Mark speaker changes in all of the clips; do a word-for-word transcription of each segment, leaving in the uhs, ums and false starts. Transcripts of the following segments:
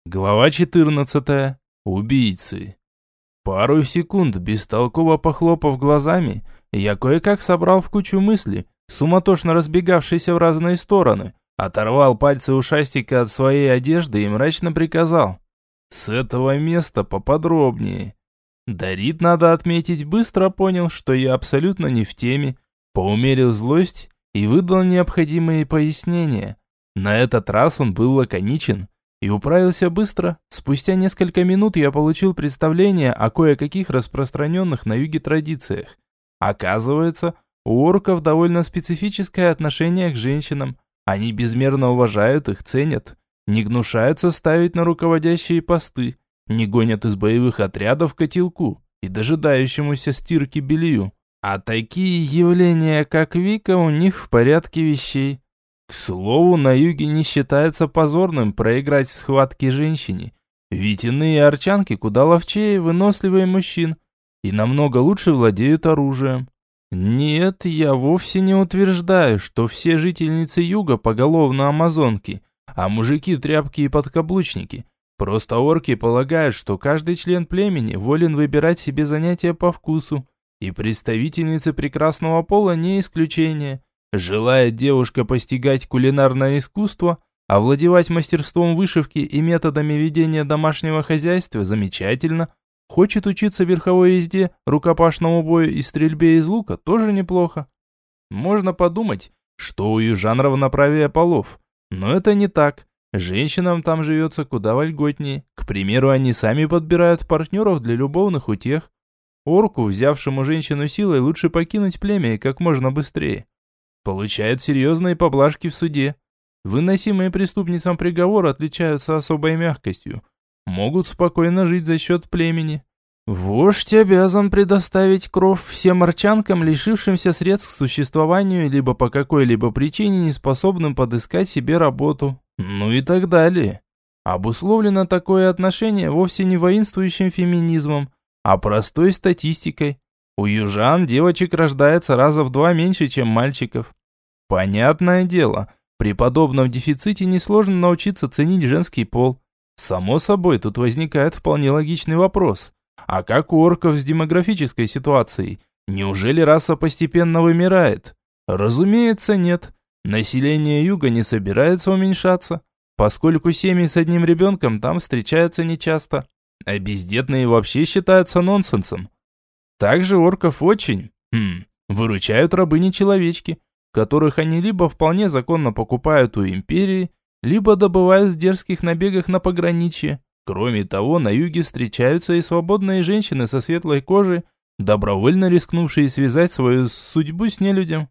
Speaker 1: Глава четырнадцатая. Убийцы. Пару секунд, бестолково похлопав глазами, я кое-как собрал в кучу мысли, суматошно разбегавшиеся в разные стороны, оторвал пальцы ушастика от своей одежды и мрачно приказал: «С этого места поподробнее». Дарит, надо отметить, быстро понял, что я абсолютно не в теме, поумерил злость и выдал необходимые пояснения. На этот раз он был лаконичен и управился быстро. Спустя несколько минут я получил представление о кое-каких распространенных на юге традициях. Оказывается, у орков довольно специфическое отношение к женщинам. Они безмерно уважают их, ценят, не гнушаются ставить на руководящие посты, не гонят из боевых отрядов к котелку и дожидающемуся стирки белью. А такие явления, как Вика, у них в порядке вещей. К слову, на юге не считается позорным проиграть в схватке женщине, ведь иные арчанки куда ловчее и выносливее мужчин и намного лучше владеют оружием. Нет, я вовсе не утверждаю, что все жительницы юга поголовно амазонки, а мужики тряпки и подкаблучники. Просто орки полагают, что каждый член племени волен выбирать себе занятия по вкусу, и представительницы прекрасного пола не исключение. Желает девушка постигать кулинарное искусство, овладевать мастерством вышивки и методами ведения домашнего хозяйства – замечательно. Хочет учиться верховой езде, рукопашному бою и стрельбе из лука – тоже неплохо. Можно подумать, что у южан равноправие полов, но это не так. Женщинам там живется куда вольготнее. К примеру, они сами подбирают партнеров для любовных утех. Орку, взявшему женщину силой, лучше покинуть племя и как можно быстрее. Получают серьезные поблажки в суде. Выносимые преступницам приговоры отличаются особой мягкостью. Могут спокойно жить за счет племени. Вождь обязан предоставить кров всем арчанкам, лишившимся средств к существованию, либо по какой-либо причине не способным подыскать себе работу. Ну и так далее. Обусловлено такое отношение вовсе не воинствующим феминизмом, а простой статистикой. У южан девочек рождается раза в два меньше, чем мальчиков. Понятное дело, при подобном дефиците несложно научиться ценить женский пол. Само собой, тут возникает вполне логичный вопрос. А как у орков с демографической ситуацией? Неужели раса постепенно вымирает? Разумеется, нет. Население юга не собирается уменьшаться, поскольку семьи с одним ребенком там встречаются нечасто. А бездетные вообще считаются нонсенсом. Также орков очень, хм, выручают рабыни-человечки, которых они либо вполне законно покупают у империи, либо добывают в дерзких набегах на пограничье. Кроме того, на юге встречаются и свободные женщины со светлой кожей, добровольно рискнувшие связать свою судьбу с нелюдям.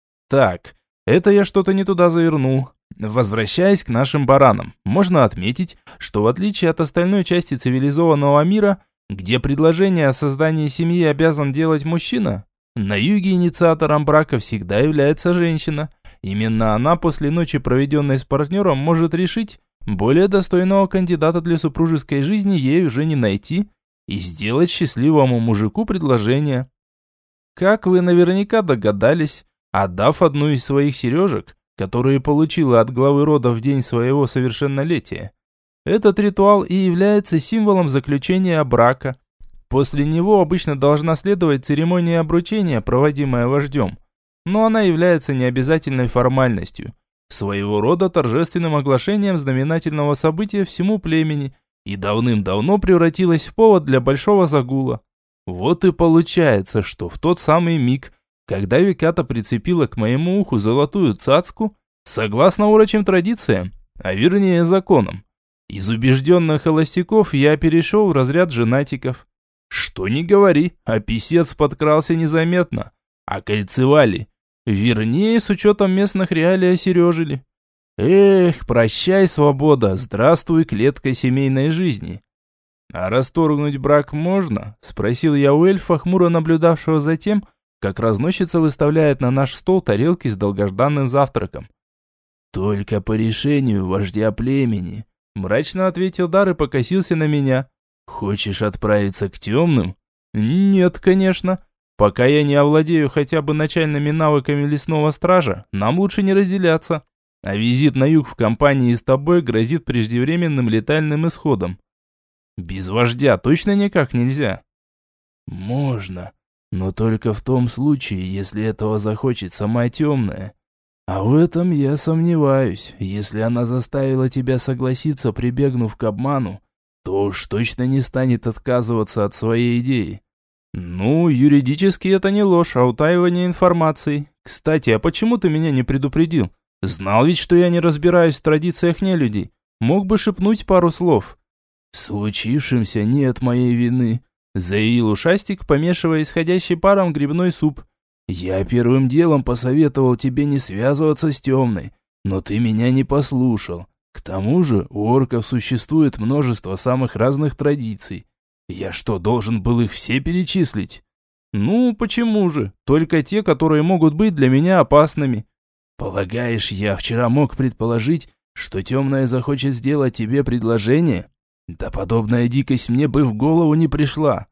Speaker 1: Так, это я что-то не туда завернул. Возвращаясь к нашим баранам, можно отметить, что в отличие от остальной части цивилизованного мира, где предложение о создании семьи обязан делать мужчина, на юге инициатором брака всегда является женщина. Именно она после ночи, проведенной с партнером, может решить, более достойного кандидата для супружеской жизни ей уже не найти, и сделать счастливому мужику предложение. Как вы наверняка догадались, отдав одну из своих сережек, которые получила от главы рода в день своего совершеннолетия, этот ритуал и является символом заключения брака. После него обычно должна следовать церемония обручения, проводимая вождем, но она является необязательной формальностью, своего рода торжественным оглашением знаменательного события всему племени и давным-давно превратилась в повод для большого загула. Вот и получается, что в тот самый миг, когда Виката прицепила к моему уху золотую цацку, согласно урочим традициям, а вернее законам, из убежденных холостяков я перешел в разряд женатиков. Что ни говори, а писец подкрался незаметно, а кольцевали. Вернее, с учетом местных реалий осережили. Эх, прощай, свобода, здравствуй, клетка семейной жизни. А расторгнуть брак можно? Спросил я у эльфа, хмуро наблюдавшего за тем, как разносчица выставляет на наш стол тарелки с долгожданным завтраком. Только по решению вождя племени. Мрачно ответил Дар и покосился на меня. Хочешь отправиться к темным? Нет, конечно. Пока я не овладею хотя бы начальными навыками лесного стража, нам лучше не разделяться. А визит на юг в компании с тобой грозит преждевременным летальным исходом. Без вождя точно никак нельзя. Можно, но только в том случае, если этого захочет сама темная. А в этом я сомневаюсь. Если она заставила тебя согласиться, прибегнув к обману, то уж точно не станет отказываться от своей идеи. Ну, юридически это не ложь, а утаивание информации. Кстати, а почему ты меня не предупредил? Знал ведь, что я не разбираюсь в традициях нелюдей. Мог бы шепнуть пару слов. В случившемся нет моей вины, заявил ушастик, помешивая исходящий паром грибной суп. Я первым делом посоветовал тебе не связываться с темной, но ты меня не послушал. К тому же у орков существует множество самых разных традиций. Я что, должен был их все перечислить? Ну, почему же? Только те, которые могут быть для меня опасными. Полагаешь, я вчера мог предположить, что темная захочет сделать тебе предложение? Да подобная дикость мне бы в голову не пришла.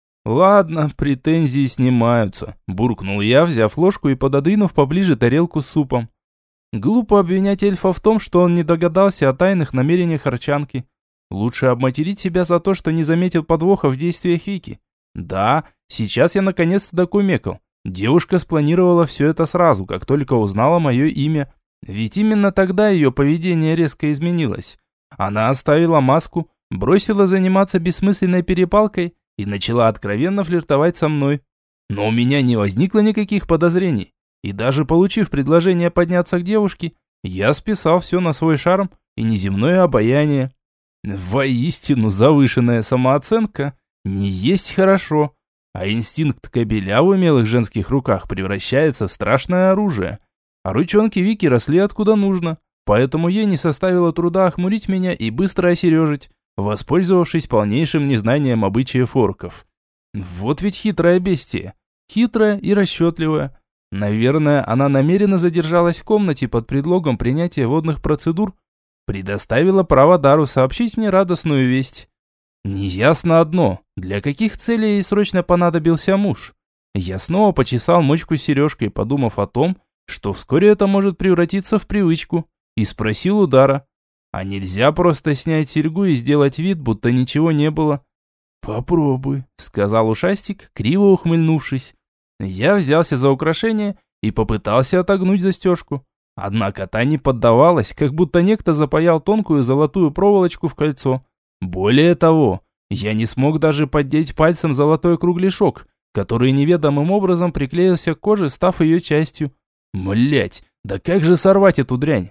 Speaker 1: Ладно, претензии снимаются, буркнул я, взяв ложку и пододвинув поближе тарелку с супом. Глупо обвинять эльфа в том, что он не догадался о тайных намерениях Арчанки. Лучше обматерить себя за то, что не заметил подвоха в действиях Вики. Да, сейчас я наконец-то докумекал. Девушка спланировала все это сразу, как только узнала мое имя. Ведь именно тогда ее поведение резко изменилось. Она оставила маску, бросила заниматься бессмысленной перепалкой и начала откровенно флиртовать со мной. Но у меня не возникло никаких подозрений. И даже получив предложение подняться к девушке, я списал все на свой шарм и неземное обаяние. Воистину завышенная самооценка не есть хорошо, а инстинкт кобеля в умелых женских руках превращается в страшное оружие. А ручонки Вики росли откуда нужно, поэтому ей не составило труда охмурить меня и быстро осережить, воспользовавшись полнейшим незнанием обычаев орков. Вот ведь хитрое бестие, хитрая и расчетливая. Наверное, она намеренно задержалась в комнате под предлогом принятия водных процедур, предоставила право Дару сообщить мне радостную весть. Неясно одно, для каких целей ей срочно понадобился муж. Я снова почесал мочку сережкой, подумав о том, что вскоре это может превратиться в привычку, и спросил у Дара, а нельзя просто снять серьгу и сделать вид, будто ничего не было? «Попробуй», — сказал ушастик, криво ухмыльнувшись. Я взялся за украшение и попытался отогнуть застежку. Однако та не поддавалась, как будто некто запаял тонкую золотую проволочку в кольцо. Более того, я не смог даже поддеть пальцем золотой кругляшок, который неведомым образом приклеился к коже, став ее частью. Млять, да как же сорвать эту дрянь?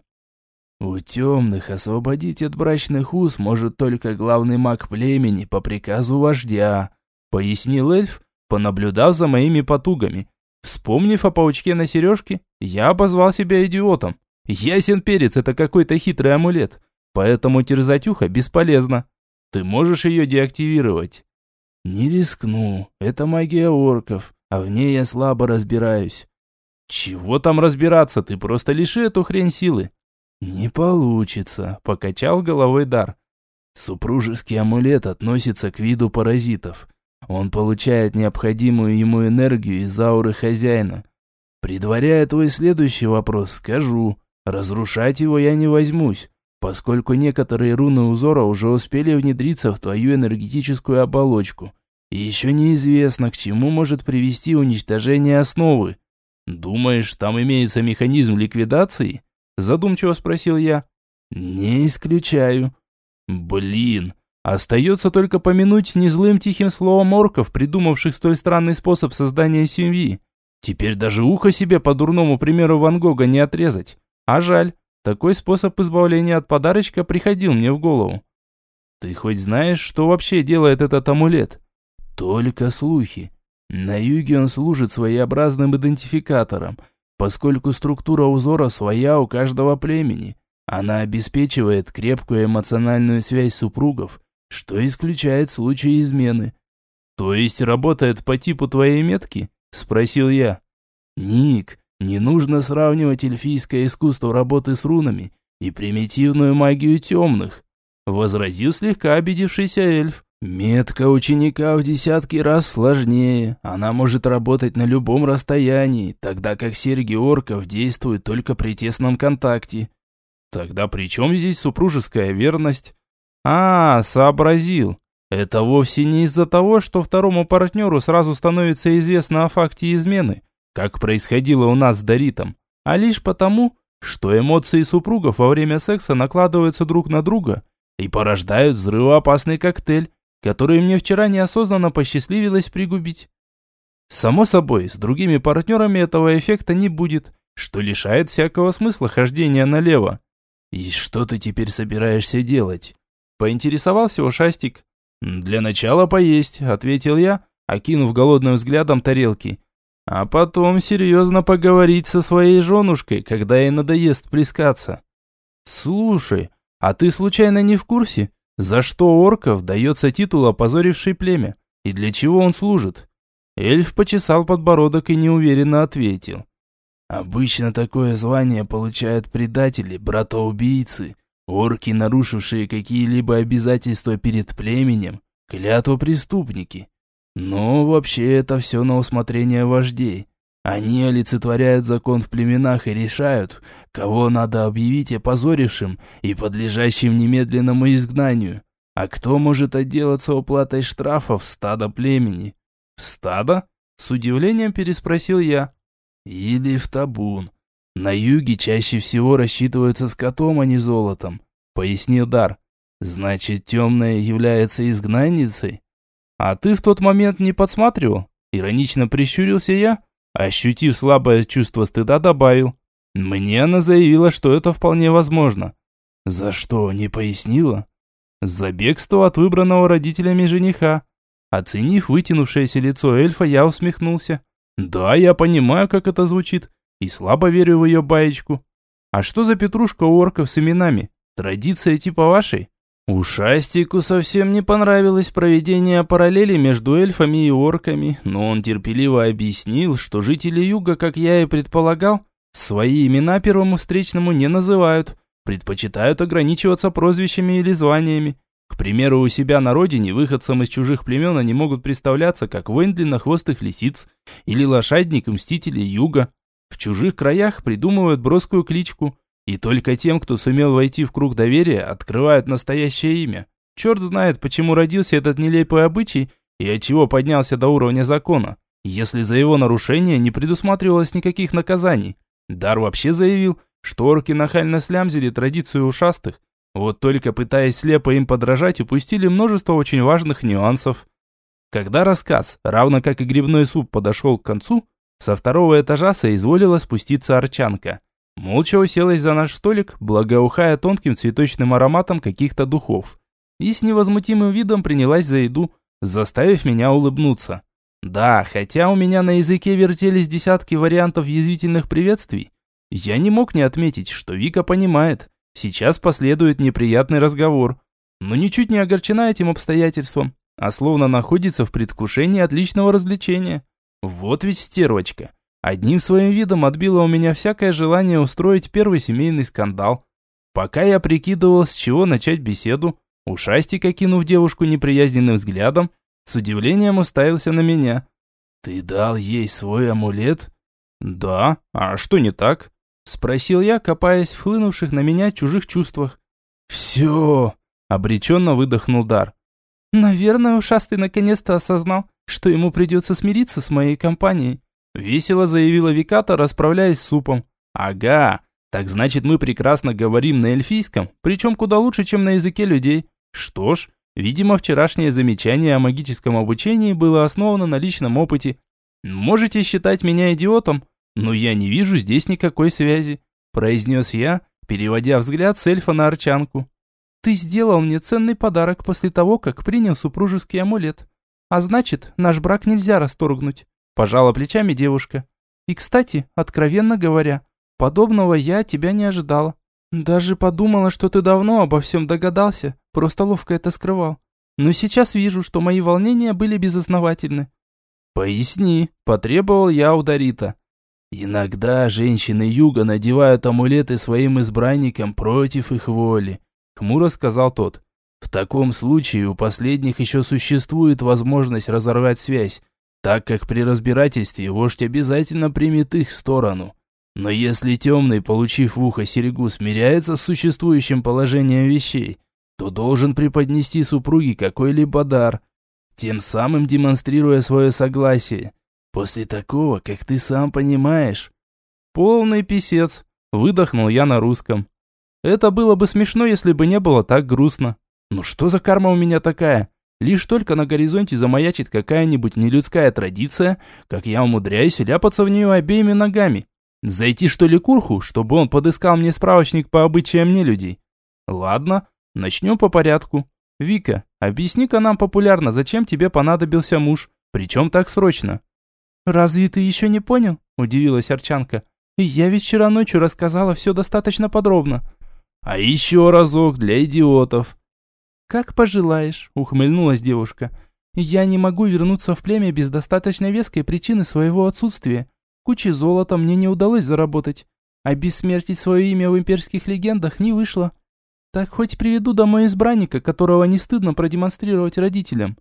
Speaker 1: У темных освободить от брачных уз может только главный маг племени по приказу вождя, пояснил эльф, понаблюдав за моими потугами. Вспомнив о паучке на сережке, я обозвал себя идиотом. Ясен перец, это какой-то хитрый амулет, поэтому терзать ухо бесполезно. Ты можешь ее деактивировать? Не рискну, это магия орков, а в ней я слабо разбираюсь. Чего там разбираться, ты просто лиши эту хрень силы. Не получится, покачал головой Дар. Супружеский амулет относится к виду паразитов. Он получает необходимую ему энергию из ауры хозяина. Предваряя твой следующий вопрос, скажу, разрушать его я не возьмусь, поскольку некоторые руны узора уже успели внедриться в твою энергетическую оболочку. И еще неизвестно, к чему может привести уничтожение основы. Думаешь, там имеется механизм ликвидации? Задумчиво спросил я. Не исключаю. Блин. Остается только помянуть незлым тихим словом орков, придумавших столь странный способ создания семьи. Теперь даже ухо себе по дурному примеру Ван Гога не отрезать. А жаль, такой способ избавления от подарочка приходил мне в голову. Ты хоть знаешь, что вообще делает этот амулет? Только слухи. На юге он служит своеобразным идентификатором, поскольку структура узора своя у каждого племени. Она обеспечивает крепкую эмоциональную связь супругов, что исключает случаи измены. То есть работает по типу твоей метки? Спросил я. Ник, не нужно сравнивать эльфийское искусство работы с рунами и примитивную магию темных, возразил слегка обидевшийся эльф. Метка ученика в десятки раз сложнее, она может работать на любом расстоянии, тогда как серьги орков действуют только при тесном контакте. Тогда при чем здесь супружеская верность? А, сообразил. Это вовсе не из-за того, что второму партнеру сразу становится известно о факте измены, как происходило у нас с Доритом, а лишь потому, что эмоции супругов во время секса накладываются друг на друга и порождают взрывоопасный коктейль, который мне вчера неосознанно посчастливилось пригубить. Само собой, с другими партнерами этого эффекта не будет, что лишает всякого смысла хождения налево. «И что ты теперь собираешься делать?» – поинтересовался ушастик. «Для начала поесть», – ответил я, окинув голодным взглядом тарелки. «А потом серьезно поговорить со своей женушкой, когда ей надоест плескаться». «Слушай, а ты случайно не в курсе, за что орков дается титул «опозоривший племя» и для чего он служит?» Эльф почесал подбородок и неуверенно ответил. «Обычно такое звание получают предатели, братоубийцы, орки, нарушившие какие-либо обязательства перед племенем, клятвопреступники. Но вообще это все на усмотрение вождей. Они олицетворяют закон в племенах и решают, кого надо объявить опозорившим и подлежащим немедленному изгнанию, а кто может отделаться уплатой штрафов в стадо племени». «В стадо?» – с удивлением переспросил я. «Или в табун. На юге чаще всего рассчитываются скотом, а не золотом», – пояснил Дар. «Значит, темная является изгнанницей?» «А ты в тот момент не подсматривал?» – иронично прищурился я, ощутив слабое чувство стыда, добавил. «Мне она заявила, что это вполне возможно». «За что, не пояснила?» «За бегство от выбранного родителями жениха». Оценив вытянувшееся лицо эльфа, я усмехнулся. «Да, я понимаю, как это звучит, и слабо верю в ее баечку. А что за петрушка у орков с именами? Традиция типа вашей?» Ушастику совсем не понравилось проведение параллели между эльфами и орками, но он терпеливо объяснил, что жители юга, как я и предполагал, свои имена первому встречному не называют, предпочитают ограничиваться прозвищами или званиями. К примеру, у себя на родине выходцам из чужих племен они могут представляться как воин длиннохвостых лисиц или лошадник мстителей юга. В чужих краях придумывают броскую кличку, и только тем, кто сумел войти в круг доверия, открывают настоящее имя. Черт знает, почему родился этот нелепый обычай и отчего поднялся до уровня закона, если за его нарушение не предусматривалось никаких наказаний. Дар вообще заявил, что орки нахально слямзили традицию ушастых, вот только пытаясь слепо им подражать, упустили множество очень важных нюансов. Когда рассказ, равно как и грибной суп, подошел к концу, со второго этажа соизволила спуститься арчанка. Молча уселась за наш столик, благоухая тонким цветочным ароматом каких-то духов, и с невозмутимым видом принялась за еду, заставив меня улыбнуться. Да, хотя у меня на языке вертелись десятки вариантов язвительных приветствий, я не мог не отметить, что Вика понимает, сейчас последует неприятный разговор, но ничуть не огорчена этим обстоятельством, а словно находится в предвкушении отличного развлечения. Вот ведь стервочка. Одним своим видом отбила у меня всякое желание устроить первый семейный скандал. Пока я прикидывал, с чего начать беседу, ушастик, окинув девушку неприязненным взглядом, с удивлением уставился на меня. «Ты дал ей свой амулет?» «Да, а что не так?» – спросил я, копаясь в хлынувших на меня чужих чувствах. «Все!» – обреченно выдохнул Дар. «Наверное, ушастый наконец-то осознал, что ему придется смириться с моей компанией», – весело заявила Виката, расправляясь с супом. «Ага, так значит мы прекрасно говорим на эльфийском, причем куда лучше, чем на языке людей. Что ж, видимо, вчерашнее замечание о магическом обучении было основано на личном опыте. Можете считать меня идиотом, но я не вижу здесь никакой связи», – произнес я, переводя взгляд с эльфа на арчанку. «Ты сделал мне ценный подарок после того, как принял супружеский амулет. А значит, наш брак нельзя расторгнуть», – пожала плечами девушка. «И, кстати, откровенно говоря, подобного я от тебя не ожидала. Даже подумала, что ты давно обо всем догадался, просто ловко это скрывал. Но сейчас вижу, что мои волнения были безосновательны». «Поясни», – потребовал я у Дорита. «Иногда женщины юга надевают амулеты своим избранникам против их воли», – хмуро сказал тот. «В таком случае у последних еще существует возможность разорвать связь, так как при разбирательстве вождь обязательно примет их сторону. Но если темный, получив в ухо серьгу, смиряется с существующим положением вещей, то должен преподнести супруге какой-либо дар, тем самым демонстрируя свое согласие. После такого, как ты сам понимаешь. Полный писец, выдохнул я на русском. Это было бы смешно, если бы не было так грустно. Ну что за карма у меня такая? Лишь только на горизонте замаячит какая-нибудь нелюдская традиция, как я умудряюсь ляпаться в нее обеими ногами. Зайти что ли к Урху, чтобы он подыскал мне справочник по обычаям нелюдей? Ладно, начнем по порядку. Вика, объясни-ка нам популярно, зачем тебе понадобился муж, причем так срочно? «Разве ты еще не понял?» – удивилась Арчанка. «Я ведь вчера ночью рассказала все достаточно подробно». «А еще разок для идиотов». «Как пожелаешь», – ухмыльнулась девушка. «Я не могу вернуться в племя без достаточно веской причины своего отсутствия. Кучи золота мне не удалось заработать, а бессмертить свое имя в имперских легендах не вышло. Так хоть приведу домой избранника, которого не стыдно продемонстрировать родителям».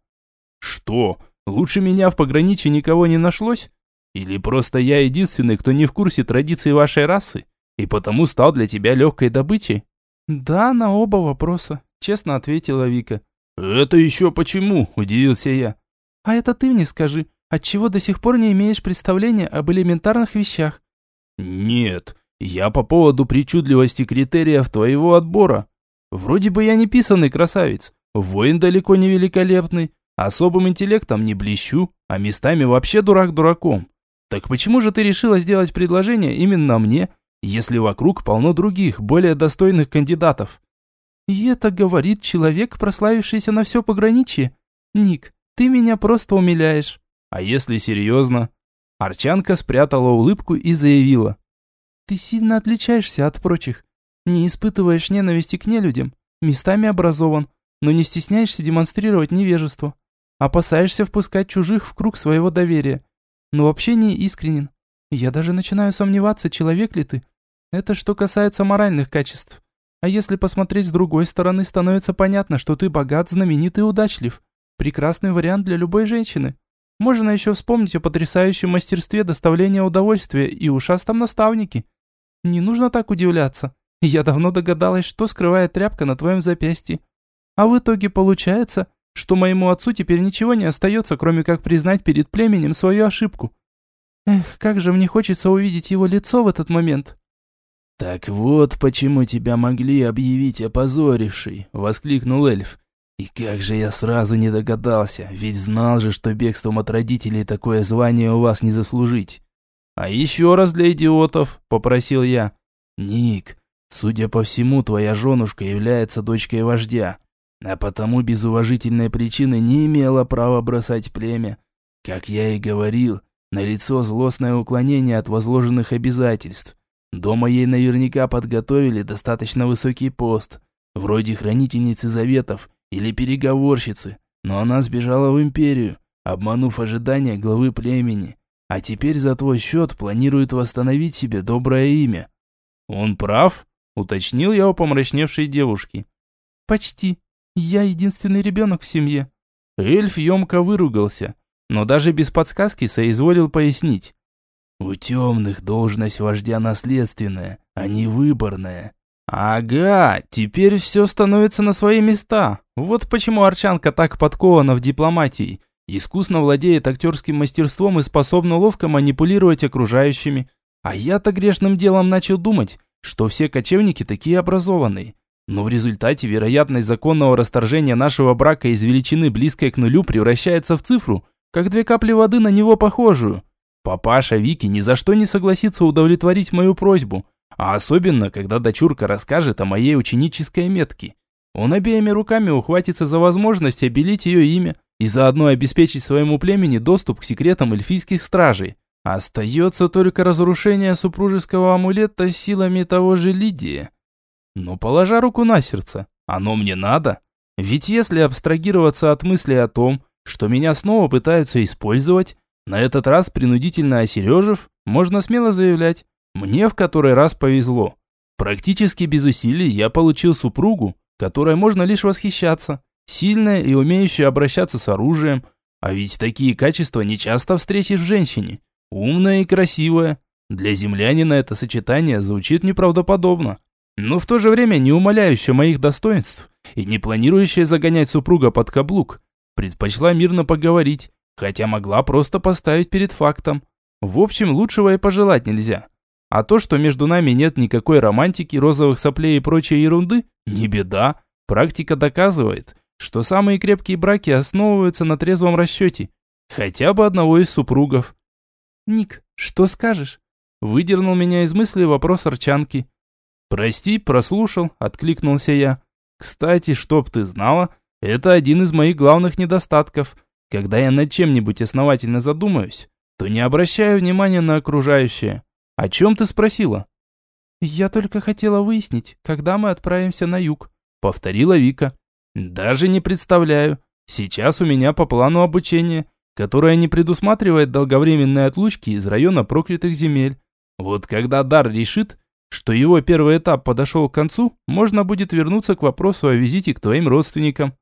Speaker 1: «Что? Лучше меня в пограничье никого не нашлось? Или просто я единственный, кто не в курсе традиций вашей расы, и потому стал для тебя легкой добычей?» «Да, на оба вопроса», – честно ответила Вика. «Это еще почему?» – удивился я. «А это ты мне скажи, отчего до сих пор не имеешь представления об элементарных вещах?» «Нет, я по поводу причудливости критериев твоего отбора. Вроде бы я не писаный красавец, воин далеко не великолепный, особым интеллектом не блещу, а местами вообще дурак дураком. Так почему же ты решила сделать предложение именно мне, если вокруг полно других, более достойных кандидатов?» «И это говорит человек, прославившийся на все пограничье? Ник, ты меня просто умиляешь». «А если серьезно?» Арчанка спрятала улыбку и заявила. «Ты сильно отличаешься от прочих. Не испытываешь ненависти к нелюдям, местами образован, но не стесняешься демонстрировать невежество. Опасаешься впускать чужих в круг своего доверия. Но в общении искренен. Я даже начинаю сомневаться, человек ли ты. Это что касается моральных качеств. А если посмотреть с другой стороны, становится понятно, что ты богат, знаменит и удачлив. Прекрасный вариант для любой женщины. Можно еще вспомнить о потрясающем мастерстве доставления удовольствия и ушастом наставнике. Не нужно так удивляться. Я давно догадалась, что скрывает тряпка на твоем запястье. А в итоге получается, что моему отцу теперь ничего не остается, кроме как признать перед племенем свою ошибку. Эх, как же мне хочется увидеть его лицо в этот момент». «Так вот почему тебя могли объявить опозорившей», — воскликнул эльф. «И как же я сразу не догадался, ведь знал же, что бегством от родителей такое звание у вас не заслужить». «А еще раз для идиотов», — попросил я. «Ник, судя по всему, твоя женушка является дочкой вождя, а потому без уважительной причины не имела права бросать племя. Как я и говорил, налицо злостное уклонение от возложенных обязательств. Дома ей наверняка подготовили достаточно высокий пост, вроде хранительницы заветов или переговорщицы, но она сбежала в империю, обманув ожидания главы племени, а теперь за твой счет планирует восстановить себе доброе имя». «Он прав?» – уточнил я у помрачневшей девушки. «Почти. Я единственный ребенок в семье». Эльф емко выругался, но даже без подсказки соизволил пояснить. «У темных должность вождя наследственная, а не выборная». «Ага, теперь все становится на свои места. Вот почему Арчанка так подкована в дипломатии, искусно владеет актерским мастерством и способна ловко манипулировать окружающими. А я-то грешным делом начал думать, что все кочевники такие образованные. Но в результате вероятность законного расторжения нашего брака из величины близкой к нулю превращается в цифру, как две капли воды на него похожую. Папаша Вики ни за что не согласится удовлетворить мою просьбу, а особенно, когда дочурка расскажет о моей ученической метке. Он обеими руками ухватится за возможность обелить ее имя и заодно обеспечить своему племени доступ к секретам эльфийских стражей. Остается только разрушение супружеского амулета силами того же Лидии. Но положа руку на сердце, оно мне надо. Ведь если абстрагироваться от мысли о том, что меня снова пытаются использовать, на этот раз принудительно осережив, можно смело заявлять, мне в который раз повезло. Практически без усилий я получил супругу, которой можно лишь восхищаться, сильная и умеющая обращаться с оружием, а ведь такие качества не часто встретишь в женщине. Умная и красивая, Для землянина это сочетание звучит неправдоподобно, но в то же время не умаляющее моих достоинств и не планирующее загонять супруга под каблук. Предпочла мирно поговорить, хотя могла просто поставить перед фактом. В общем, лучшего и пожелать нельзя. А то, что между нами нет никакой романтики, розовых соплей и прочей ерунды, не беда. Практика доказывает, что самые крепкие браки основываются на трезвом расчете. Хотя бы одного из супругов. «Ник, что скажешь?» Выдернул меня из мысли вопрос Арчанки. «Прости, прослушал», — откликнулся я. «Кстати, чтоб ты знала, это один из моих главных недостатков. Когда я над чем-нибудь основательно задумаюсь, то не обращаю внимания на окружающее. О чем ты спросила?» «Я только хотела выяснить, когда мы отправимся на юг», — повторила Вика. «Даже не представляю. Сейчас у меня по плану обучение, которое не предусматривает долговременные отлучки из района проклятых земель. Вот когда Дар решит, что его первый этап подошел к концу, можно будет вернуться к вопросу о визите к твоим родственникам».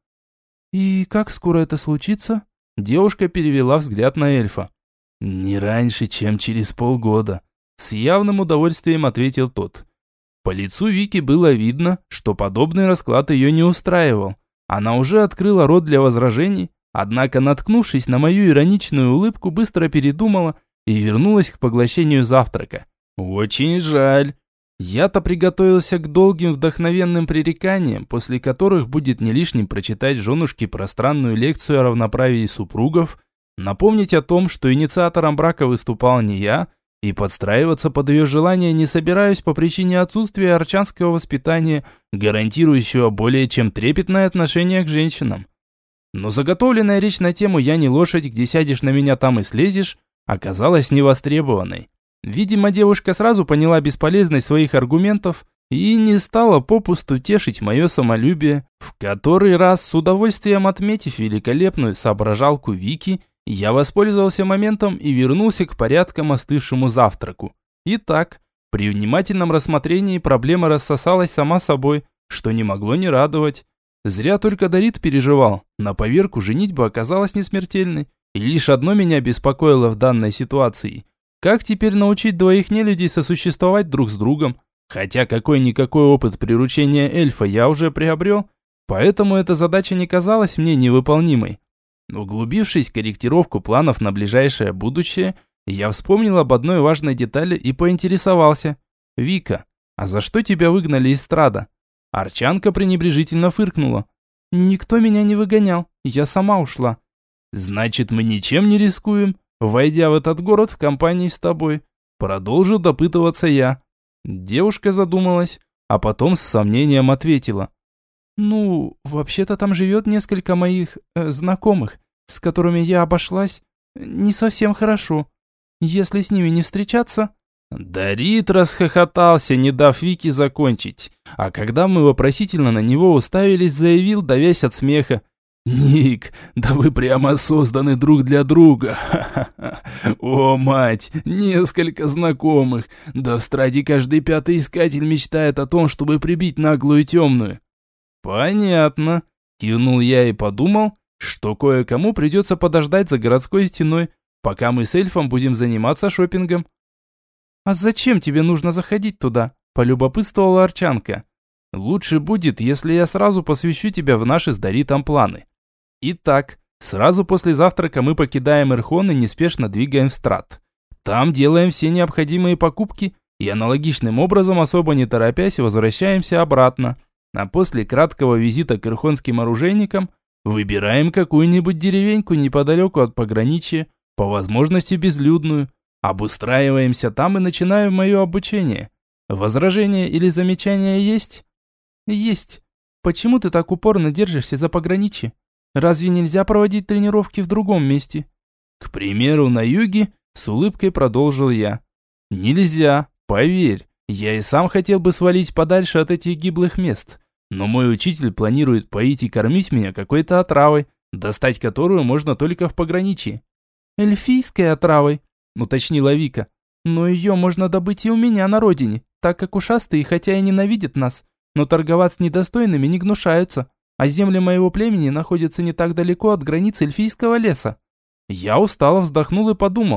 Speaker 1: «И как скоро это случится?» Девушка перевела взгляд на эльфа. «Не раньше, чем через полгода», — с явным удовольствием ответил тот. По лицу Вики было видно, что подобный расклад ее не устраивал. Она уже открыла рот для возражений, однако, наткнувшись на мою ироничную улыбку, быстро передумала и вернулась к поглощению завтрака. «Очень жаль. Я-то приготовился к долгим вдохновенным пререканиям, после которых будет не лишним прочитать женушке пространную лекцию о равноправии супругов, напомнить о том, что инициатором брака выступал не я, и подстраиваться под ее желание не собираюсь по причине отсутствия арчанского воспитания, гарантирующего более чем трепетное отношение к женщинам. Но заготовленная речь на тему «я не лошадь, где сядешь на меня, там и слезешь» оказалась невостребованной. Видимо, девушка сразу поняла бесполезность своих аргументов и не стала попусту тешить мое самолюбие. В который раз, с удовольствием отметив великолепную соображалку Вики, я воспользовался моментом и вернулся к порядком остывшему завтраку. Итак, при внимательном рассмотрении проблема рассосалась сама собой, что не могло не радовать. Зря только Дарит переживал, на поверку женитьба оказалась несмертельной, и лишь одно меня беспокоило в данной ситуации – как теперь научить двоих нелюдей сосуществовать друг с другом? Хотя какой-никакой опыт приручения эльфа я уже приобрел, поэтому эта задача не казалась мне невыполнимой. Углубившись в корректировку планов на ближайшее будущее, я вспомнил об одной важной детали и поинтересовался. «Вика, а за что тебя выгнали из Страда?» Арчанка пренебрежительно фыркнула. «Никто меня не выгонял, я сама ушла». «Значит, мы ничем не рискуем, войдя в этот город в компании с тобой?» Продолжу допытываться я. Девушка задумалась, а потом с сомнением ответила. «Ну, вообще-то там живет несколько моих э, знакомых, с которыми я обошлась не совсем хорошо. Если с ними не встречаться...» Дарит расхохотался, не дав Вике закончить, а когда мы вопросительно на него уставились, заявил, давясь от смеха. «Ник, да вы прямо созданы друг для друга. Ха-ха-ха. О, мать, несколько знакомых. Да в Страде каждый пятый искатель мечтает о том, чтобы прибить наглую темную». «Понятно», – кивнул я и подумал, что кое-кому придется подождать за городской стеной, пока мы с эльфом будем заниматься шопингом. «А зачем тебе нужно заходить туда?» – полюбопытствовала Арчанка. «Лучше будет, если я сразу посвящу тебя в наши с Даритом планы». Итак, сразу после завтрака мы покидаем Эрхон и неспешно двигаем в Страд. Там делаем все необходимые покупки и аналогичным образом, особо не торопясь, возвращаемся обратно. А после краткого визита к эрхонским оружейникам выбираем какую-нибудь деревеньку неподалеку от пограничья, по возможности безлюдную. Обустраиваемся там и начинаем мое обучение. Возражения или замечания есть? Есть. Почему ты так упорно держишься за пограничье? Разве нельзя проводить тренировки в другом месте? К примеру, на юге, с улыбкой продолжил я. Нельзя, поверь. Я и сам хотел бы свалить подальше от этих гиблых мест. Но мой учитель планирует поить и кормить меня какой-то отравой, достать которую можно только в пограничье. Эльфийской отравой, уточнила Вика. Но ее можно добыть и у меня на родине, так как ушастые, хотя и ненавидят нас, но торговать с недостойными не гнушаются. А земли моего племени находятся не так далеко от границ эльфийского леса. Я устало вздохнул и подумал,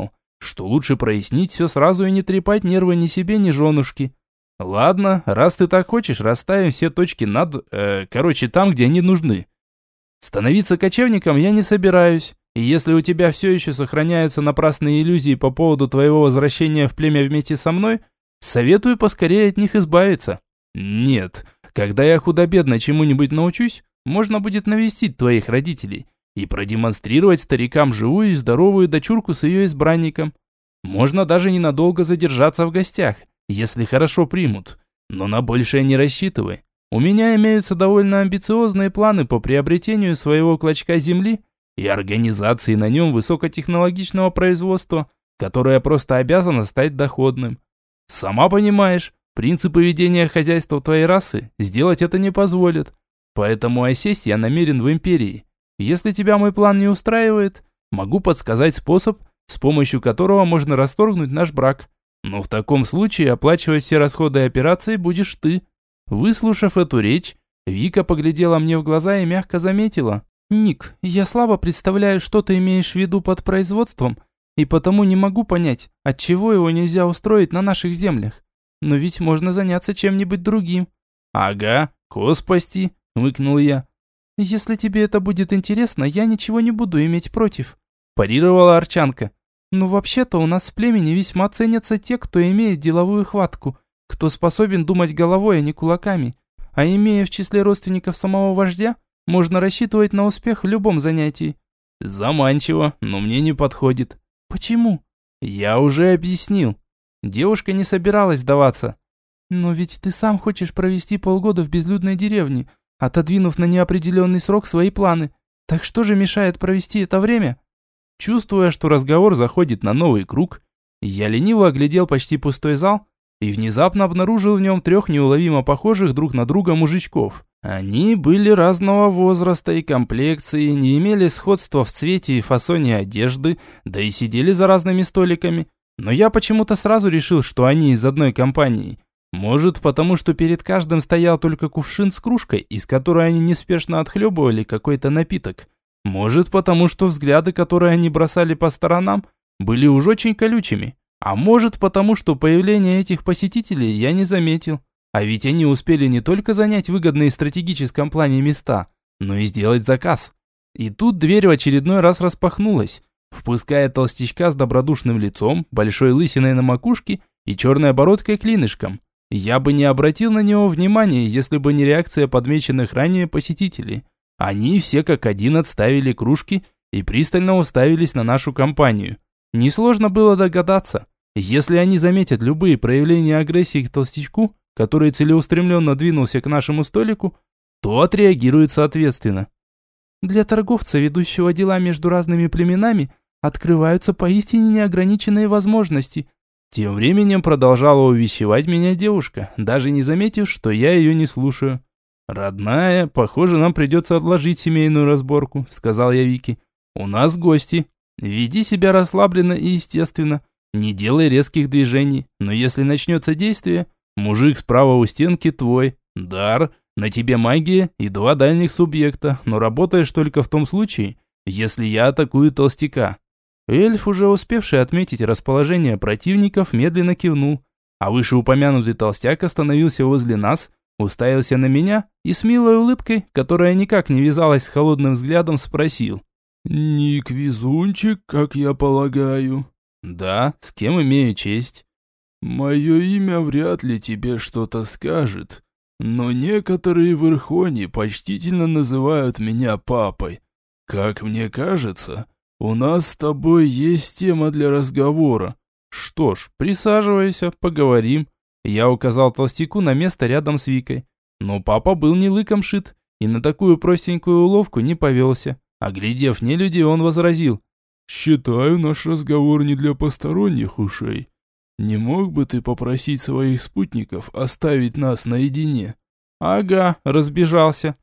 Speaker 1: что лучше прояснить все сразу и не трепать нервы ни себе, ни женушке. Ладно, раз ты так хочешь, расставим все точки над... Э, короче, там, где они нужны. Становиться кочевником я не собираюсь, и если у тебя все еще сохраняются напрасные иллюзии по поводу твоего возвращения в племя вместе со мной, советую поскорее от них избавиться. Нет, когда я худо-бедно чему-нибудь научусь, можно будет навестить твоих родителей и продемонстрировать старикам живую и здоровую дочурку с ее избранником. Можно даже ненадолго задержаться в гостях, если хорошо примут, но на большее не рассчитывай. У меня имеются довольно амбициозные планы по приобретению своего клочка земли и организации на нем высокотехнологичного производства, которое просто обязано стать доходным. Сама понимаешь, принципы ведения хозяйства твоей расы сделать это не позволят, поэтому осесть я намерен в империи. Если тебя мой план не устраивает, могу подсказать способ, с помощью которого можно расторгнуть наш брак. Но в таком случае оплачивать все расходы операции будешь ты. Выслушав эту речь, Вика поглядела мне в глаза и мягко заметила: «Ник, я слабо представляю, что ты имеешь в виду под производством, и потому не могу понять, отчего его нельзя устроить на наших землях. Но ведь можно заняться чем-нибудь другим». «Ага, коз пасти», — хмыкнул я. «Если тебе это будет интересно, я ничего не буду иметь против», – парировала Арчанка. «Но вообще-то у нас в племени весьма ценятся те, кто имеет деловую хватку, кто способен думать головой, а не кулаками. А имея в числе родственников самого вождя, можно рассчитывать на успех в любом занятии». «Заманчиво, но мне не подходит». «Почему?» «Я уже объяснил». Девушка не собиралась сдаваться. «Но ведь ты сам хочешь провести полгода в безлюдной деревне, отодвинув на неопределенный срок свои планы. Так что же мешает провести это время?» Чувствуя, что разговор заходит на новый круг, я лениво оглядел почти пустой зал и внезапно обнаружил в нем трех неуловимо похожих друг на друга мужичков. Они были разного возраста и комплекции, не имели сходства в цвете и фасоне одежды, да и сидели за разными столиками. Но я почему-то сразу решил, что они из одной компании. Может, потому что перед каждым стоял только кувшин с кружкой, из которой они неспешно отхлебывали какой-то напиток. Может, потому что взгляды, которые они бросали по сторонам, были уж очень колючими. А может, потому что появление этих посетителей я не заметил. А ведь они успели не только занять выгодные в стратегическом плане места, но и сделать заказ. И тут дверь в очередной раз распахнулась, впуская толстячка с добродушным лицом, большой лысиной на макушке и черной бородкой клинышком. Я бы не обратил на него внимания, если бы не реакция подмеченных ранее посетителей. Они все как один отставили кружки и пристально уставились на нашу компанию. Несложно было догадаться, если они заметят любые проявления агрессии к толстячку, который целеустремленно двинулся к нашему столику, то отреагируют соответственно. Для торговца, ведущего дела между разными племенами, открываются поистине неограниченные возможности. Тем временем продолжала увещевать меня девушка, даже не заметив, что я ее не слушаю. «Родная, похоже, нам придется отложить семейную разборку», — сказал я Вике. «У нас гости. Веди себя расслабленно и естественно. Не делай резких движений, но если начнется действие, мужик справа у стенки твой. Дар, на тебе магия и два дальних субъекта, но работаешь только в том случае, если я атакую толстяка». Эльф, уже успевший отметить расположение противников, медленно кивнул, а вышеупомянутый толстяк остановился возле нас, уставился на меня и с милой улыбкой, которая никак не вязалась с холодным взглядом, спросил: «Ник Везунчик, как я полагаю?» «Да, с кем имею честь?» «Мое имя вряд ли тебе что-то скажет, но некоторые в Ирхоне почтительно называют меня папой. Как мне кажется, у нас с тобой есть тема для разговора». «Что ж, присаживайся, поговорим». Я указал толстяку на место рядом с Викой. Но папа был не лыком шит и на такую простенькую уловку не повелся. Оглядев нелюдей, он возразил: «Считаю наш разговор не для посторонних ушей. Не мог бы ты попросить своих спутников оставить нас наедине?» «Ага», разбежался.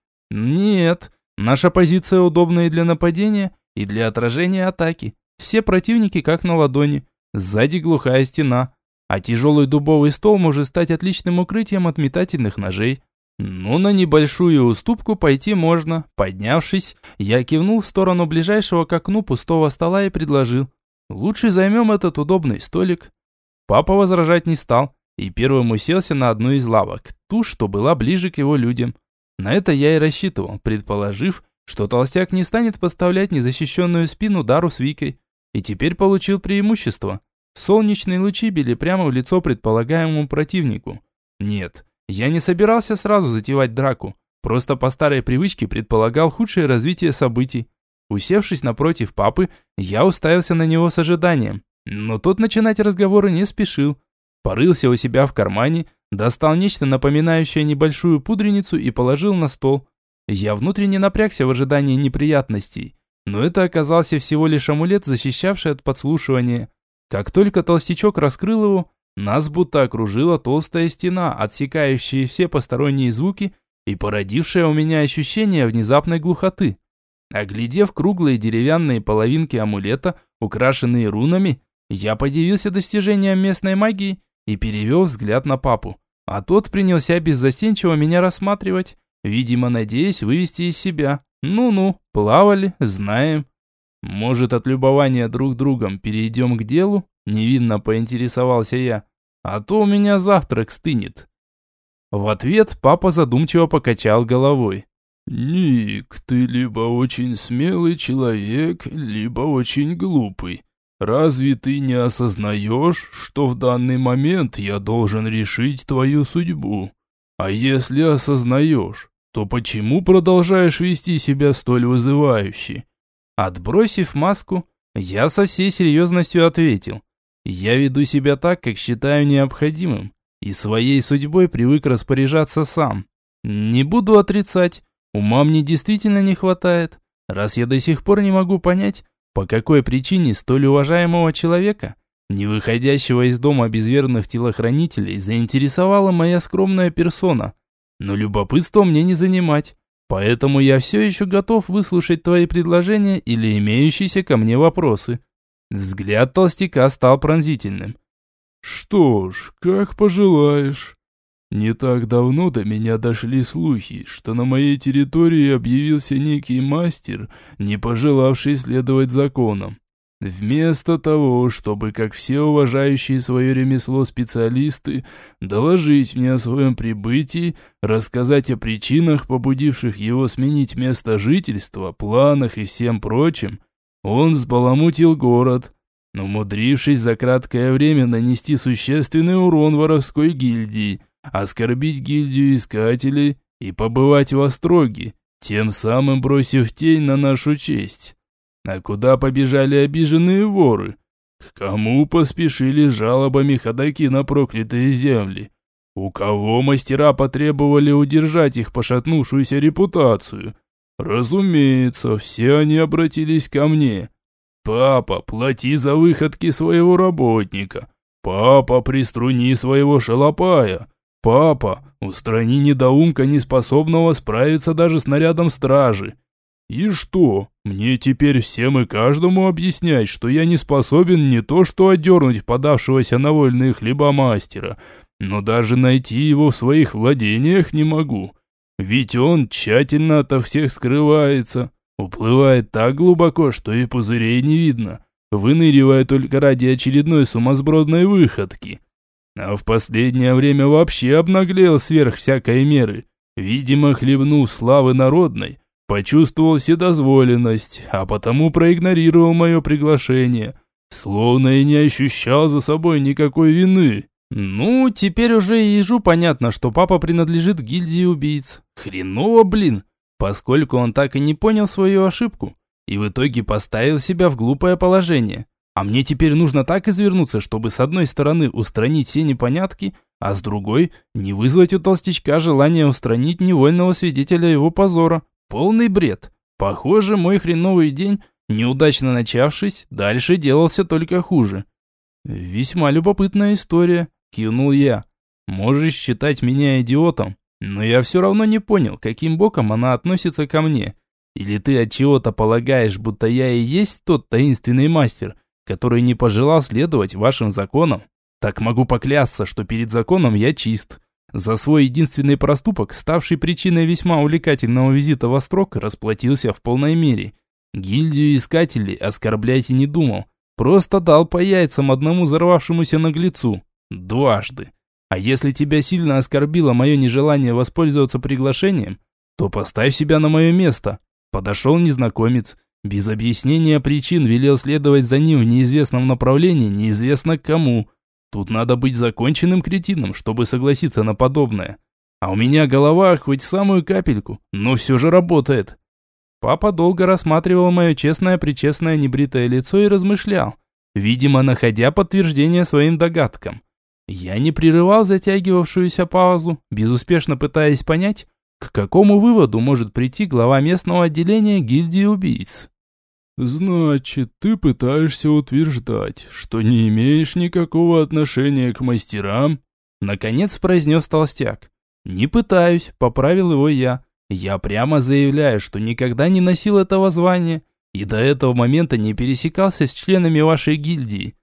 Speaker 1: «Нет, наша позиция удобна и для нападения, и для отражения атаки. Все противники как на ладони. Сзади глухая стена, а тяжелый дубовый стол может стать отличным укрытием от метательных ножей. Но на небольшую уступку пойти можно». Поднявшись, я кивнул в сторону ближайшего к окну пустого стола и предложил: Лучше займем этот удобный столик». Папа возражать не стал и первым уселся на одну из лавок, ту, что была ближе к его людям. На это я и рассчитывал, предположив, что толстяк не станет подставлять незащищенную спину Дару с Викой. И теперь получил преимущество. Солнечные лучи били прямо в лицо предполагаемому противнику. Нет, я не собирался сразу затевать драку, просто по старой привычке предполагал худшее развитие событий. Усевшись напротив папы, я уставился на него с ожиданием, но тот начинать разговоры не спешил. Порылся у себя в кармане, достал нечто напоминающее небольшую пудреницу и положил на стол. Я внутренне напрягся в ожидании неприятностей, но это оказался всего лишь амулет, защищавший от подслушивания. Как только толстячок раскрыл его, нас будто окружила толстая стена, отсекающая все посторонние звуки и породившая у меня ощущение внезапной глухоты. Оглядев круглые деревянные половинки амулета, украшенные рунами, я подивился достижениям местной магии и перевел взгляд на папу. А тот принялся беззастенчиво меня рассматривать, видимо, надеясь вывести из себя. Ну-ну, плавали, знаем. Может, от любования друг другом перейдем к делу? Невинно поинтересовался я. А то у меня завтрак стынет. В ответ папа задумчиво покачал головой.
Speaker 2: «Ник, ты либо очень смелый человек, либо очень глупый. Разве ты не осознаешь, что в данный момент я должен решить твою судьбу? А если осознаешь, то почему продолжаешь вести себя столь вызывающе?»
Speaker 1: Отбросив маску, я со всей серьезностью ответил. Я веду себя так, как считаю необходимым, и своей судьбой привык распоряжаться сам. Не буду отрицать, ума мне действительно не хватает, раз я до сих пор не могу понять, по какой причине столь уважаемого человека, не выходящего из дома без верных телохранителей, заинтересовала моя скромная персона. Но любопытство мне не занимать, поэтому я все еще готов выслушать твои предложения или имеющиеся ко мне вопросы. Взгляд толстяка стал пронзительным.
Speaker 2: «Что ж, как пожелаешь. Не так давно до меня дошли слухи, что на моей территории объявился некий мастер, не пожелавший следовать законам. Вместо того, чтобы, как все уважающие свое ремесло специалисты, доложить мне о своем прибытии, рассказать о причинах, побудивших его сменить место жительства, планах и всем прочем, он взбаламутил город, умудрившись за краткое время нанести существенный урон воровской гильдии, оскорбить гильдию искателей и побывать в остроге, тем самым бросив тень на нашу честь. А куда побежали обиженные воры? К кому поспешили с жалобами ходаки на проклятые земли? У кого мастера потребовали удержать их пошатнувшуюся репутацию? Разумеется, все они обратились ко мне. «Папа, плати за выходки своего работника. Папа, приструни своего шалопая. Папа, устрани недоумка, неспособного справиться даже с нарядом стражи». И что, мне теперь всем и каждому объяснять, что я не способен не то что одернуть подавшегося на вольные хлеба мастера, но даже найти его в своих владениях не могу? Ведь он тщательно ото всех скрывается, уплывает так глубоко, что и пузырей не видно, выныривая только ради очередной сумасбродной выходки. А в последнее время вообще обнаглел сверх всякой меры, видимо, хлебнув славы народной, почувствовал вседозволенность, а потому проигнорировал мое приглашение, словно и не ощущал за собой никакой вины. Ну, теперь уже и ежу понятно, что папа принадлежит к гильдии убийц. Хреново, блин, поскольку он так и не понял свою ошибку и в итоге поставил себя в глупое положение. А мне теперь нужно так извернуться, чтобы с одной стороны устранить все непонятки, а с другой не вызвать у толстячка желание устранить невольного свидетеля его позора. Полный бред. Похоже, мой хреновый день, неудачно начавшись, дальше делался только хуже. Весьма любопытная история, кивнул я. Можешь считать меня идиотом, но я все равно не понял, каким боком она относится ко мне. Или ты от чего-то полагаешь, будто я и есть тот таинственный мастер, который не пожелал следовать вашим законам? Так могу поклясться, что перед законом я чист. За свой единственный проступок, ставший причиной весьма увлекательного визита в Острог, расплатился в полной мере. Гильдию искателей оскорблять и не думал,
Speaker 1: Просто дал по яйцам одному взорвавшемуся наглецу. Дважды. А если тебя сильно оскорбило мое нежелание воспользоваться приглашением, то поставь себя на мое место. Подошел незнакомец. Без объяснения причин велел следовать за ним в неизвестном направлении, неизвестно к кому. Тут надо быть законченным кретином, чтобы согласиться на подобное. А у меня голова хоть самую капельку, но все же работает. Папа долго рассматривал мое честное-пречестное небритое лицо и размышлял, видимо, находя подтверждение своим догадкам. Я не прерывал затягивавшуюся паузу, безуспешно пытаясь понять, к какому выводу может прийти глава местного отделения гильдии убийц.
Speaker 2: «Значит, ты пытаешься утверждать, что не имеешь никакого отношения к мастерам?»
Speaker 1: Наконец произнес толстяк. «Не пытаюсь», — поправил его я. «Я прямо заявляю, что никогда не носил этого звания и до этого момента не пересекался с членами вашей гильдии».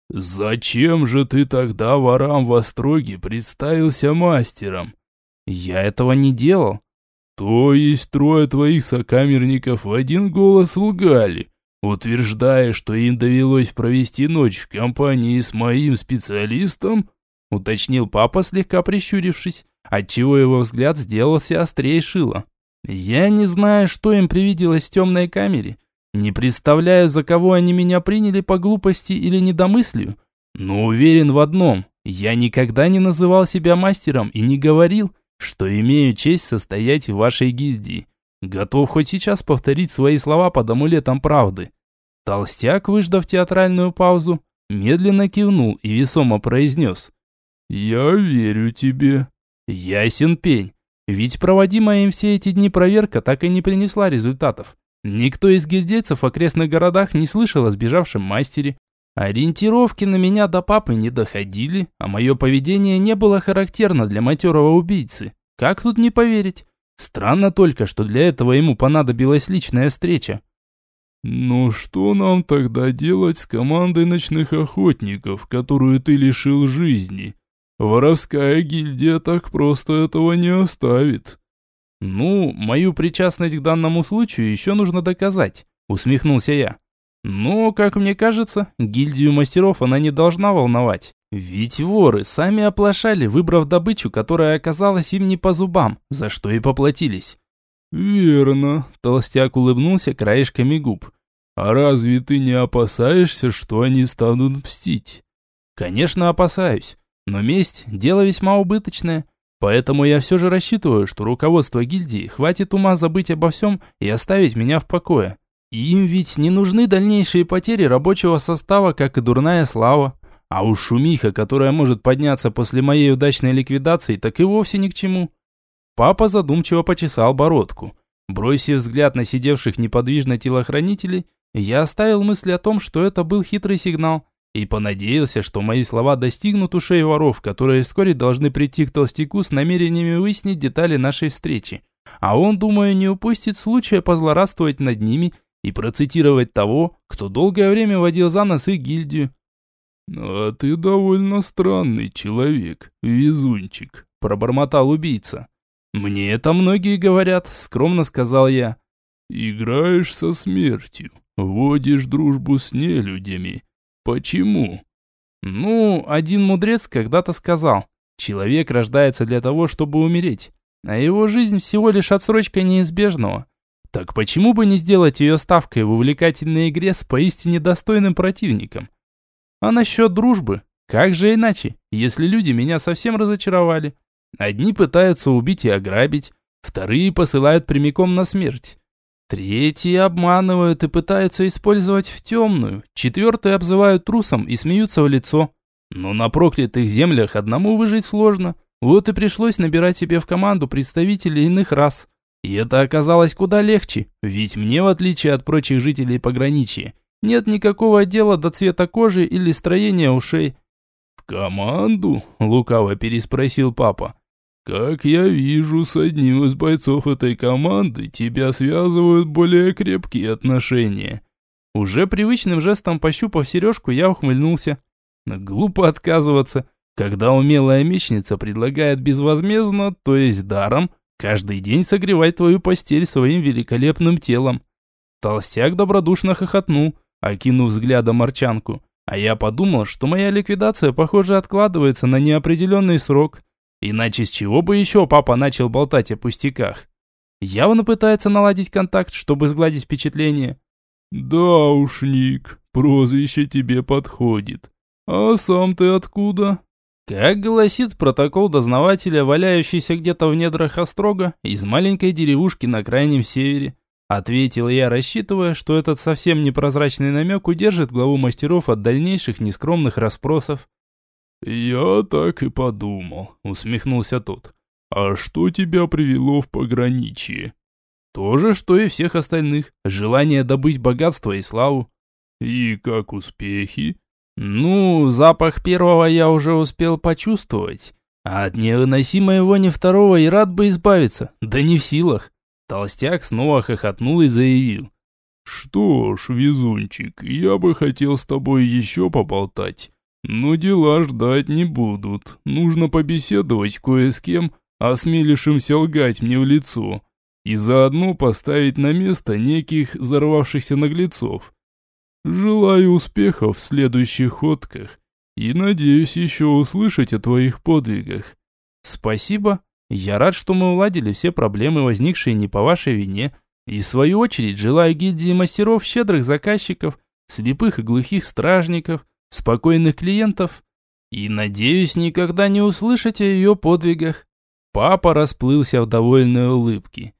Speaker 2: «Зачем же ты тогда ворам в Остроге представился мастером?»
Speaker 1: «Я этого не делал».
Speaker 2: «То есть трое твоих сокамерников в один голос лгали, утверждая, что им довелось провести ночь в компании с моим специалистом?»
Speaker 1: Уточнил папа, слегка прищурившись, отчего его взгляд сделался острее шила. «Я не знаю, что им привиделось в темной камере. Не представляю, за кого они меня приняли по глупости или недомыслию, но уверен в одном. Я никогда не называл себя мастером и не говорил, что имею честь состоять в вашей гильдии. Готов хоть сейчас повторить свои слова под амулетом правды». Толстяк, выждав театральную паузу, медленно кивнул и весомо произнес:
Speaker 2: «Я верю тебе».
Speaker 1: Ясен пень. Ведь проводимая им все эти дни проверка так и не принесла результатов. Никто из гильдейцев в окрестных городах не слышал о сбежавшем мастере. Ориентировки на меня до папы не доходили, а мое поведение не было характерно для матерого убийцы. Как тут не поверить? Странно только, что для этого ему понадобилась личная встреча.
Speaker 2: «Ну что нам тогда делать с командой ночных охотников, которую ты лишил жизни? Воровская гильдия так просто этого не оставит».
Speaker 1: «Ну, мою причастность к данному случаю еще нужно доказать», усмехнулся я. «Но, как мне кажется, гильдию мастеров она не должна волновать. Ведь воры сами оплошали, выбрав добычу, которая оказалась им не по зубам, за что и поплатились».
Speaker 2: «Верно», –
Speaker 1: толстяк улыбнулся краешками губ.
Speaker 2: «А разве ты не опасаешься, что они станут мстить?»
Speaker 1: «Конечно опасаюсь, но месть – дело весьма убыточное. Поэтому я все же рассчитываю, что руководство гильдии хватит ума забыть обо всем и оставить меня в покое. Им ведь не нужны дальнейшие потери рабочего состава, как и дурная слава. А уж шумиха, которая может подняться после моей удачной ликвидации, так и вовсе ни к чему». Папа задумчиво почесал бородку. Бросив взгляд на сидевших неподвижно телохранителей, я оставил мысли о том, что это был хитрый сигнал, и понадеялся, что мои слова достигнут ушей воров, которые вскоре должны прийти к толстяку с намерениями выяснить детали нашей встречи. А он, думаю, не упустит случая позлорадствовать над ними и процитировать того, кто долгое время водил за нос их гильдию.
Speaker 2: «А ты довольно странный человек, везунчик», –
Speaker 1: пробормотал убийца. «Мне это многие говорят», – скромно сказал я.
Speaker 2: «Играешь со смертью, водишь дружбу с нелюдями. Почему?»
Speaker 1: «Ну, один мудрец когда-то сказал, человек рождается для того, чтобы умереть, а его жизнь всего лишь отсрочка неизбежного. Так почему бы не сделать ее ставкой в увлекательной игре с поистине достойным противником? А насчет дружбы, как же иначе, если люди меня совсем разочаровали? Одни пытаются убить и ограбить, вторые посылают прямиком на смерть. Третьи обманывают и пытаются использовать в темную, четвертые обзывают трусом и смеются в лицо. Но на проклятых землях одному выжить сложно, вот и пришлось набирать себе в команду представителей иных рас. И это оказалось куда легче, ведь мне, в отличие от прочих жителей пограничья, нет никакого дела до цвета кожи или строения ушей».
Speaker 2: «В команду?» – лукаво переспросил папа. «Как я вижу, с одним из бойцов этой команды тебя связывают более крепкие отношения».
Speaker 1: Уже привычным жестом пощупав сережку, я ухмыльнулся. Глупо отказываться, когда умелая мечница предлагает безвозмездно, то есть даром, каждый день согревать твою постель своим великолепным телом. Толстяк добродушно хохотнул, окинув взглядом Арчанку. А я подумал, что моя ликвидация, похоже, откладывается на неопределенный срок. Иначе с чего бы еще папа начал болтать о пустяках? Явно пытается наладить контакт, чтобы сгладить впечатление.
Speaker 2: Да уж, Ник, прозвище тебе подходит. А сам ты откуда?
Speaker 1: Как гласит протокол дознавателя, валяющийся где-то в недрах острога, из маленькой деревушки на крайнем севере, ответил я, рассчитывая, что этот совсем непрозрачный намек удержит главу мастеров от дальнейших нескромных расспросов.
Speaker 2: «Я так и подумал», — усмехнулся тот. «А что тебя привело в пограничье?»
Speaker 1: «То же, что и всех остальных. Желание добыть богатство и славу».
Speaker 2: «И как успехи?»
Speaker 1: «Ну, запах первого я уже успел почувствовать, а от невыносимой вони второго и рад бы избавиться, да не в силах». Толстяк снова хохотнул и заявил.
Speaker 2: «Что ж, везунчик, я бы хотел с тобой еще поболтать, но дела ждать не будут. Нужно побеседовать кое с кем, осмелившимся лгать мне в лицо, и заодно поставить на место неких взорвавшихся наглецов. Желаю успехов в следующих ходках и надеюсь еще услышать о твоих подвигах».
Speaker 1: «Спасибо. Я рад, что мы уладили все проблемы, возникшие не по вашей вине, и в свою очередь желаю гильдии мастеров щедрых заказчиков, слепых и глухих стражников, спокойных клиентов, и надеюсь никогда не услышать о ее подвигах». Папа расплылся в довольной улыбке.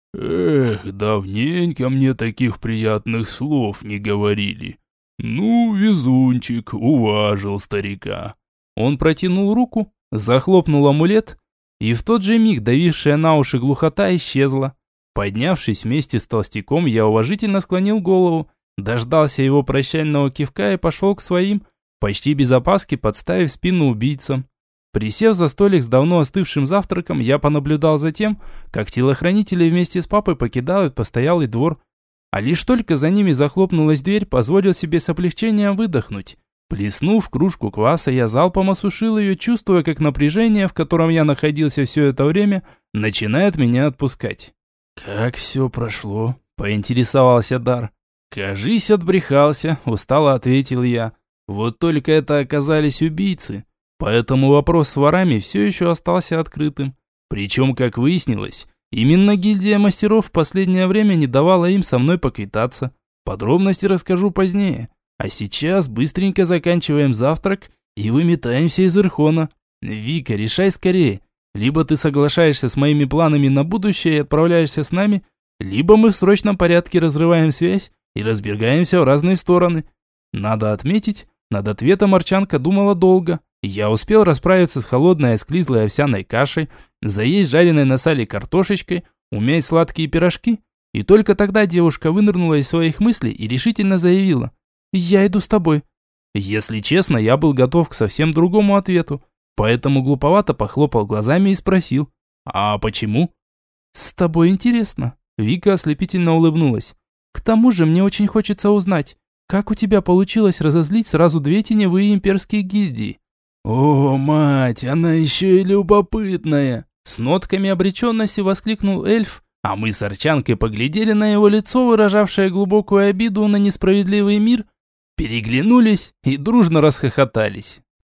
Speaker 2: «Эх, давненько мне таких приятных слов не говорили. Ну, везунчик, уважил старика».
Speaker 1: Он протянул руку, захлопнул амулет, и в тот же миг давившая на уши глухота исчезла. Поднявшись вместе с толстяком, я уважительно склонил голову, дождался его прощального кивка и пошел к своим, почти без опаски подставив спину убийцам. Присев за столик с давно остывшим завтраком, я понаблюдал за тем, как телохранители вместе с папой покидают постоялый двор. А лишь только за ними захлопнулась дверь, позволил себе с облегчением выдохнуть. Плеснув в кружку кваса, я залпом осушил ее, чувствуя, как напряжение, в котором я находился все это время, начинает меня отпускать. «Как все прошло?» – поинтересовался Дар. «Кажись, отбрехался», – устало ответил я. «Вот только это оказались убийцы, поэтому вопрос с ворами все еще остался открытым. Причем, как выяснилось, именно гильдия мастеров в последнее время не давала им со мной поквитаться. Подробности расскажу позднее. А сейчас быстренько заканчиваем завтрак и выметаемся из Ирхона. Вика, решай скорее. Либо ты соглашаешься с моими планами на будущее и отправляешься с нами, либо мы в срочном порядке разрываем связь и разбегаемся в разные стороны». Надо отметить, над ответом Арчанка думала долго. Я успел расправиться с холодной осклизлой овсяной кашей, заесть жареной на сале картошечкой, умять сладкие пирожки, и только тогда девушка вынырнула из своих мыслей и решительно заявила: «Я иду с тобой». Если честно, я был готов к совсем другому ответу, поэтому глуповато похлопал глазами и спросил: «А почему?» «С тобой интересно», — Вика ослепительно улыбнулась. «К тому же мне очень хочется узнать, как у тебя получилось разозлить сразу две теневые имперские гильдии?» «О, мать, она еще и любопытная!» С нотками обреченности воскликнул эльф, а мы с Арчанкой поглядели на его лицо, выражавшее глубокую обиду на несправедливый мир, переглянулись и дружно расхохотались.